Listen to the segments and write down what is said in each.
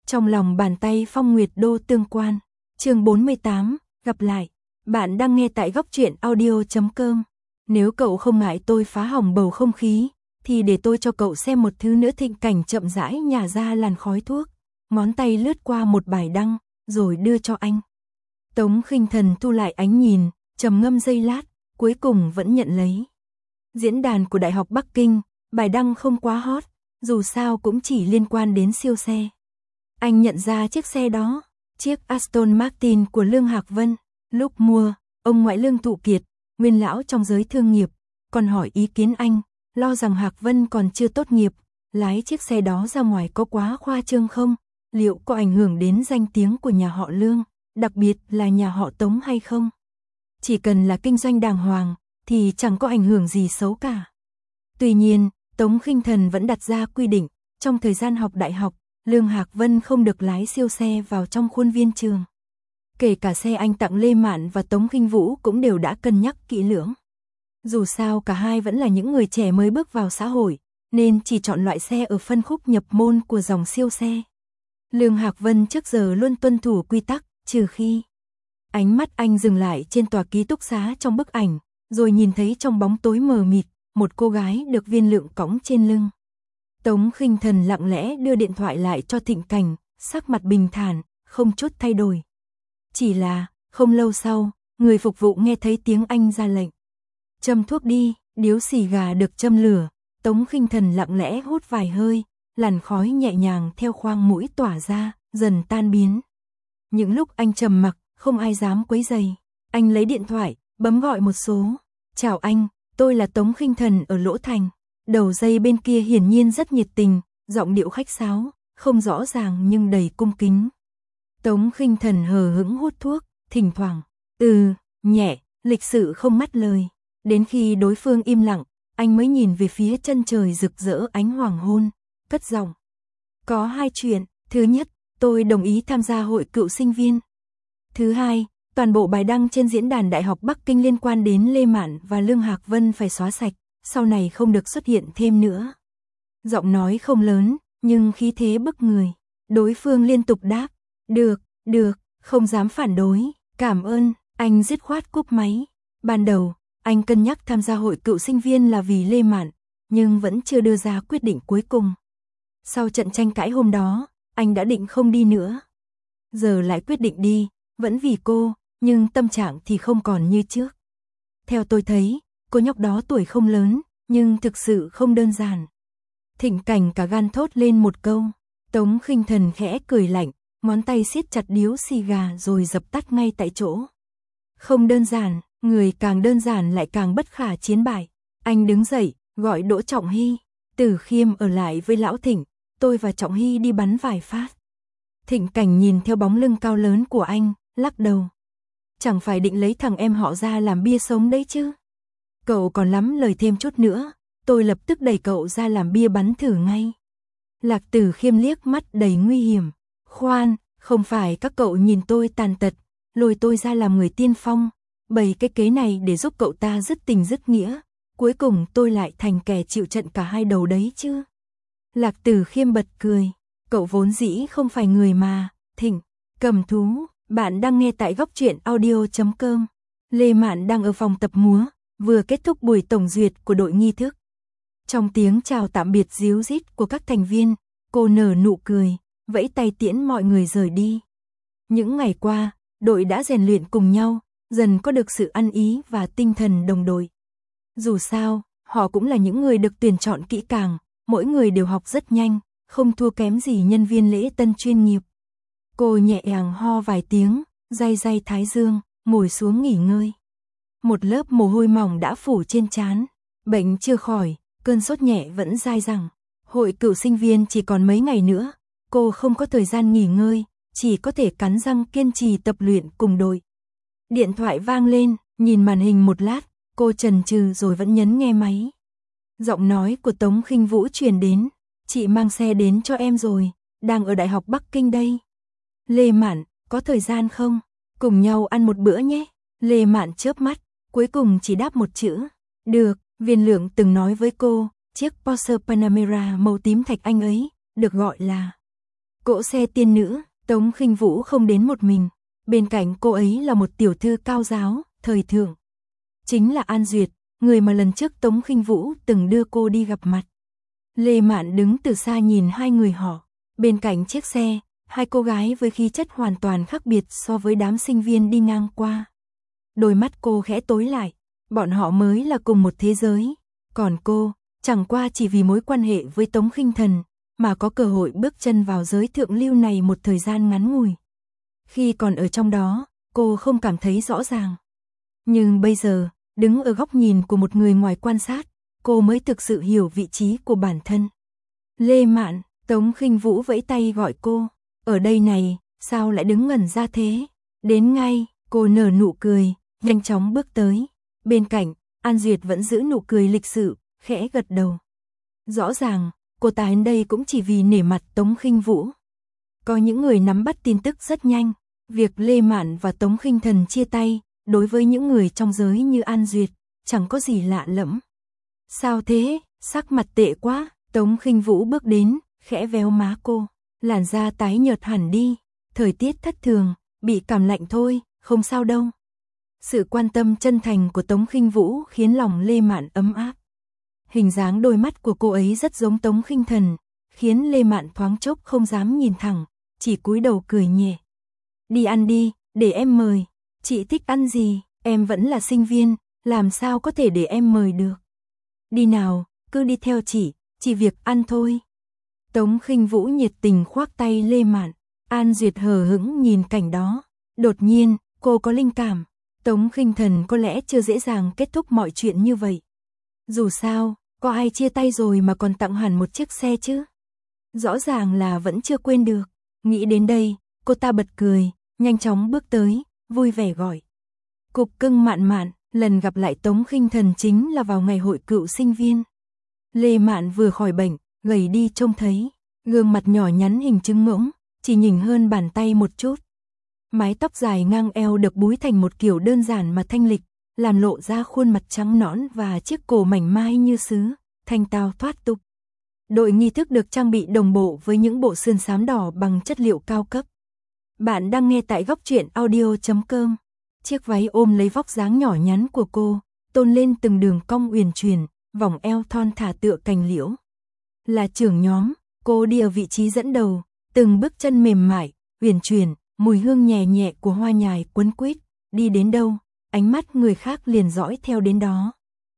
Trong lòng bàn tay Phong Nguyệt Đô tương quan. Chương 48, gặp lại. Bạn đang nghe tại góc truyện audio.com. Nếu cậu không ngại tôi phá hỏng bầu không khí, thì để tôi cho cậu xem một thứ nữa. Thịnh Cảnh chậm rãi nhả ra làn khói thuốc, ngón tay lướt qua một bài đăng, rồi đưa cho anh. Tống Khinh Thần thu lại ánh nhìn, trầm ngâm giây lát, cuối cùng vẫn nhận lấy. Diễn đàn của Đại học Bắc Kinh, bài đăng không quá hot, dù sao cũng chỉ liên quan đến siêu xe. Anh nhận ra chiếc xe đó, chiếc Aston Martin của Lương Hạc Vân. Lúc mua, ông ngoại Lương Thụ Kiệt, nguyên lão trong giới thương nghiệp, còn hỏi ý kiến anh, lo rằng Hạc Vân còn chưa tốt nghiệp, lái chiếc xe đó ra ngoài có quá khoa trương không? Liệu có ảnh hưởng đến danh tiếng của nhà họ Lương, đặc biệt là nhà họ Tống hay không? Chỉ cần là kinh doanh đàng hoàng, thì chẳng có ảnh hưởng gì xấu cả. Tuy nhiên, Tống Khinh Thần vẫn đặt ra quy định, trong thời gian học đại học, Lương Hạc Vân không được lái siêu xe vào trong khuôn viên trường. Kể cả xe anh tặng Lê Mạn và Tống Khinh Vũ cũng đều đã cân nhắc kỹ lưỡng. Dù sao cả hai vẫn là những người trẻ mới bước vào xã hội, nên chỉ chọn loại xe ở phân khúc nhập môn của dòng siêu xe. Lương Hạc Vân trước giờ luôn tuân thủ quy tắc, trừ khi. Ánh mắt anh dừng lại trên tòa ký túc xá trong bức ảnh, rồi nhìn thấy trong bóng tối mờ mịt, một cô gái được Viên Lượng cõng trên lưng. Tống Khinh Thần lặng lẽ đưa điện thoại lại cho Thịnh Cảnh, sắc mặt bình thản, không chút thay đổi. Chỉ là, không lâu sau, người phục vụ nghe thấy tiếng anh ra lệnh. Châm thuốc đi, điếu xì gà được châm lửa, Tống Khinh Thần lặng lẽ hút vài hơi, làn khói nhẹ nhàng theo khoang mũi tỏa ra, dần tan biến. Những lúc anh trầm mặc, không ai dám quấy rầy. Anh lấy điện thoại, bấm gọi một số. Chào anh, tôi là Tống Khinh Thần ở Lỗ Thành. Đầu dây bên kia hiển nhiên rất nhiệt tình, giọng điệu khách sáo, không rõ ràng nhưng đầy cung kính. Tống Khinh Thần hờ hững hút thuốc, thỉnh thoảng, nhẹ, lịch sự không mất lời. Đến khi đối phương im lặng, anh mới nhìn về phía chân trời rực rỡ ánh hoàng hôn, cất giọng. Có hai chuyện, thứ nhất, tôi đồng ý tham gia hội cựu sinh viên. Thứ hai, toàn bộ bài đăng trên diễn đàn Đại học Bắc Kinh liên quan đến Lê Mạn và Lương Hạc Vân phải xóa sạch, sau này không được xuất hiện thêm nữa. Giọng nói không lớn, nhưng khí thế bức người. Đối phương liên tục đáp, được, không dám phản đối, cảm ơn, anh dứt khoát cúp máy. Ban đầu, anh cân nhắc tham gia hội cựu sinh viên là vì Lê Mạn, nhưng vẫn chưa đưa ra quyết định cuối cùng. Sau trận tranh cãi hôm đó, anh đã định không đi nữa. Giờ lại quyết định đi, vẫn vì cô, nhưng tâm trạng thì không còn như trước. Theo tôi thấy, cô nhóc đó tuổi không lớn, nhưng thực sự không đơn giản. Thịnh Cảnh cả gan thốt lên một câu. Tống Khinh Thần khẽ cười lạnh, ngón tay siết chặt điếu xì gà rồi dập tắt ngay tại chỗ. Không đơn giản, người càng đơn giản lại càng bất khả chiến bại. Anh đứng dậy, gọi Đỗ Trọng Hy. Tử Khiêm ở lại với Lão Thịnh, tôi và Trọng Hy đi bắn vài phát. Thịnh Cảnh nhìn theo bóng lưng cao lớn của anh, lắc đầu. Chẳng phải định lấy thằng em họ ra làm bia sống đấy chứ? Cậu còn lắm lời thêm chút nữa, tôi lập tức đẩy cậu ra làm bia bắn thử ngay. Lạc Tử Khiêm liếc mắt đầy nguy hiểm. Khoan, không phải các cậu nhìn tôi tàn tật, lôi tôi ra làm người tiên phong, bày cái kế này để giúp cậu ta dứt tình dứt nghĩa, cuối cùng tôi lại thành kẻ chịu trận cả hai đầu đấy chứ. Lạc Tử Khiêm bật cười, cậu vốn dĩ không phải người mà, Thịnh, cầm thú, bạn đang nghe tại góc truyện audio.com. Lê Mạn đang ở phòng tập múa, vừa kết thúc buổi tổng duyệt của đội nghi thức. Trong tiếng chào tạm biệt ríu rít của các thành viên, cô nở nụ cười, vẫy tay tiễn mọi người rời đi. Những ngày qua, đội đã rèn luyện cùng nhau, dần có được sự ăn ý và tinh thần đồng đội. Dù sao, họ cũng là những người được tuyển chọn kỹ càng, mỗi người đều học rất nhanh, không thua kém gì nhân viên lễ tân chuyên nghiệp. Cô nhẹ nhàng ho vài tiếng, day thái dương, ngồi xuống nghỉ ngơi. Một lớp mồ hôi mỏng đã phủ trên trán, bệnh chưa khỏi, cơn sốt nhẹ vẫn dai dẳng. Hội cựu sinh viên chỉ còn mấy ngày nữa, cô không có thời gian nghỉ ngơi, chỉ có thể cắn răng kiên trì tập luyện cùng đội. Điện thoại vang lên, nhìn màn hình một lát, cô chần chừ rồi vẫn nhấn nghe máy. Giọng nói của Tống Khinh Vũ truyền đến, chị mang xe đến cho em rồi, đang ở Đại học Bắc Kinh đây. Lê Mạn, có thời gian không? Cùng nhau ăn một bữa nhé. Lê Mạn chớp mắt, cuối cùng chỉ đáp một chữ. Được, Viên Lượng từng nói với cô, chiếc Porsche Panamera màu tím thạch anh ấy, được gọi là Cỗ xe tiên nữ, Tống Khinh Vũ không đến một mình, bên cạnh cô ấy là một tiểu thư cao giáo, thời thượng. Chính là An Duyệt, người mà lần trước Tống Khinh Vũ từng đưa cô đi gặp mặt. Lê Mạn đứng từ xa nhìn hai người họ, bên cạnh chiếc xe, hai cô gái với khí chất hoàn toàn khác biệt so với đám sinh viên đi ngang qua. Đôi mắt cô khẽ tối lại, bọn họ mới là cùng một thế giới, còn cô, chẳng qua chỉ vì mối quan hệ với Tống Khinh Thần, mà có cơ hội bước chân vào giới thượng lưu này một thời gian ngắn ngủi. Khi còn ở trong đó, cô không cảm thấy rõ ràng. Nhưng bây giờ, đứng ở góc nhìn của một người ngoài quan sát, cô mới thực sự hiểu vị trí của bản thân. Lê Mạn, Tống Khinh Vũ vẫy tay gọi cô, ở đây này, sao lại đứng ngẩn ra thế? Đến ngay, cô nở nụ cười, nhanh chóng bước tới. Bên cạnh, An Duyệt vẫn giữ nụ cười lịch sự, khẽ gật đầu. Rõ ràng, cô ta đến đây cũng chỉ vì nể mặt Tống Khinh Vũ. Có những người nắm bắt tin tức rất nhanh, việc Lê Mạn và Tống Khinh Thần chia tay, đối với những người trong giới như An Duyệt, chẳng có gì lạ lẫm. Sao thế, sắc mặt tệ quá, Tống Khinh Vũ bước đến, khẽ véo má cô, làn da tái nhợt hẳn đi, thời tiết thất thường, bị cảm lạnh thôi, không sao đâu. Sự quan tâm chân thành của Tống Khinh Vũ khiến lòng Lê Mạn ấm áp. Hình dáng đôi mắt của cô ấy rất giống Tống Khinh Thần, khiến Lê Mạn thoáng chốc không dám nhìn thẳng, chỉ cúi đầu cười nhẹ. Đi ăn đi, để em mời. Chị thích ăn gì, em vẫn là sinh viên, làm sao có thể để em mời được. Đi nào, cứ đi theo chỉ việc ăn thôi. Tống Khinh Vũ nhiệt tình khoác tay Lê Mạn, An Duyệt hờ hững nhìn cảnh đó. Đột nhiên, cô có linh cảm, Tống Khinh Thần có lẽ chưa dễ dàng kết thúc mọi chuyện như vậy. Dù sao, có ai chia tay rồi mà còn tặng hẳn một chiếc xe chứ? Rõ ràng là vẫn chưa quên được. Nghĩ đến đây, cô ta bật cười, nhanh chóng bước tới, vui vẻ gọi. Cục Cưng Mạn Mạn, lần gặp lại Tống Khinh Thần chính là vào ngày hội cựu sinh viên. Lê Mạn vừa khỏi bệnh, gầy đi trông thấy, gương mặt nhỏ nhắn hình trứng ngỗng, chỉ nhỉnh hơn bàn tay một chút. Mái tóc dài ngang eo được búi thành một kiểu đơn giản mà thanh lịch, làm lộ ra khuôn mặt trắng nõn và chiếc cổ mảnh mai như sứ, thanh tao thoát tục. Đội nghi thức được trang bị đồng bộ với những bộ sườn xám đỏ bằng chất liệu cao cấp. Bạn đang nghe tại góc truyện audio.com. Chiếc váy ôm lấy vóc dáng nhỏ nhắn của cô, tôn lên từng đường cong uyển chuyển, vòng eo thon thả tựa cành liễu. Là trưởng nhóm, cô đi ở vị trí dẫn đầu, từng bước chân mềm mại, uyển chuyển, mùi hương nhẹ nhẹ của hoa nhài quấn quýt, đi đến đâu, ánh mắt người khác liền dõi theo đến đó.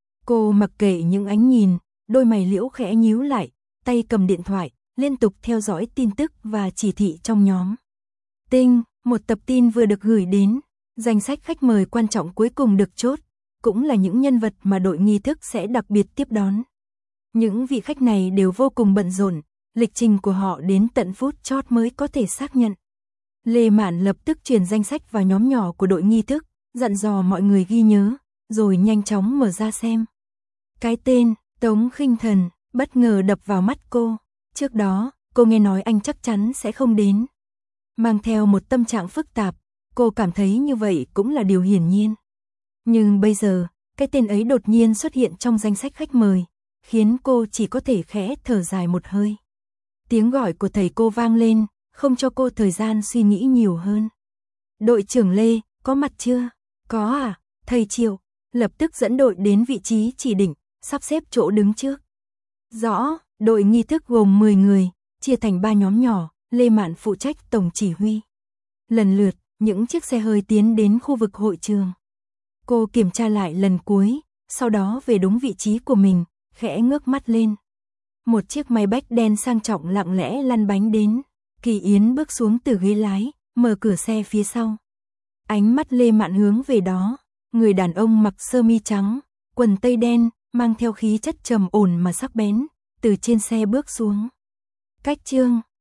Cô mặc kệ những ánh nhìn, đôi mày liễu khẽ nhíu lại, tay cầm điện thoại, liên tục theo dõi tin tức và chỉ thị trong nhóm. Tinh, một tập tin vừa được gửi đến, danh sách khách mời quan trọng cuối cùng được chốt, cũng là những nhân vật mà đội nghi thức sẽ đặc biệt tiếp đón. Những vị khách này đều vô cùng bận rộn, lịch trình của họ đến tận phút chót mới có thể xác nhận. Lê Mạn lập tức truyền danh sách vào nhóm nhỏ của đội nghi thức, dặn dò mọi người ghi nhớ, rồi nhanh chóng mở ra xem. Cái tên, Tống Khinh Thần, bất ngờ đập vào mắt cô. Trước đó, cô nghe nói anh chắc chắn sẽ không đến. Mang theo một tâm trạng phức tạp, cô cảm thấy như vậy cũng là điều hiển nhiên. Nhưng bây giờ, cái tên ấy đột nhiên xuất hiện trong danh sách khách mời, khiến cô chỉ có thể khẽ thở dài một hơi. Tiếng gọi của thầy cô vang lên, không cho cô thời gian suy nghĩ nhiều hơn. Đội trưởng Lê, có mặt chưa? Có à, thầy Triệu, lập tức dẫn đội đến vị trí chỉ định, sắp xếp chỗ đứng trước. Rõ, đội nghi thức gồm 10 người, chia thành 3 nhóm nhỏ, Lê Mạn phụ trách tổng chỉ huy. Lần lượt, những chiếc xe hơi tiến đến khu vực hội trường. Cô kiểm tra lại lần cuối, sau đó về đúng vị trí của mình, khẽ ngước mắt lên. Một chiếc máy bách đen sang trọng lặng lẽ lăn bánh đến. Kỳ Yến bước xuống từ ghế lái, mở cửa xe phía sau. Ánh mắt Lê Mạn hướng về đó, người đàn ông mặc sơ mi trắng, quần tây đen, mang theo khí chất trầm ổn mà sắc bén, từ trên xe bước xuống. Cách Trương,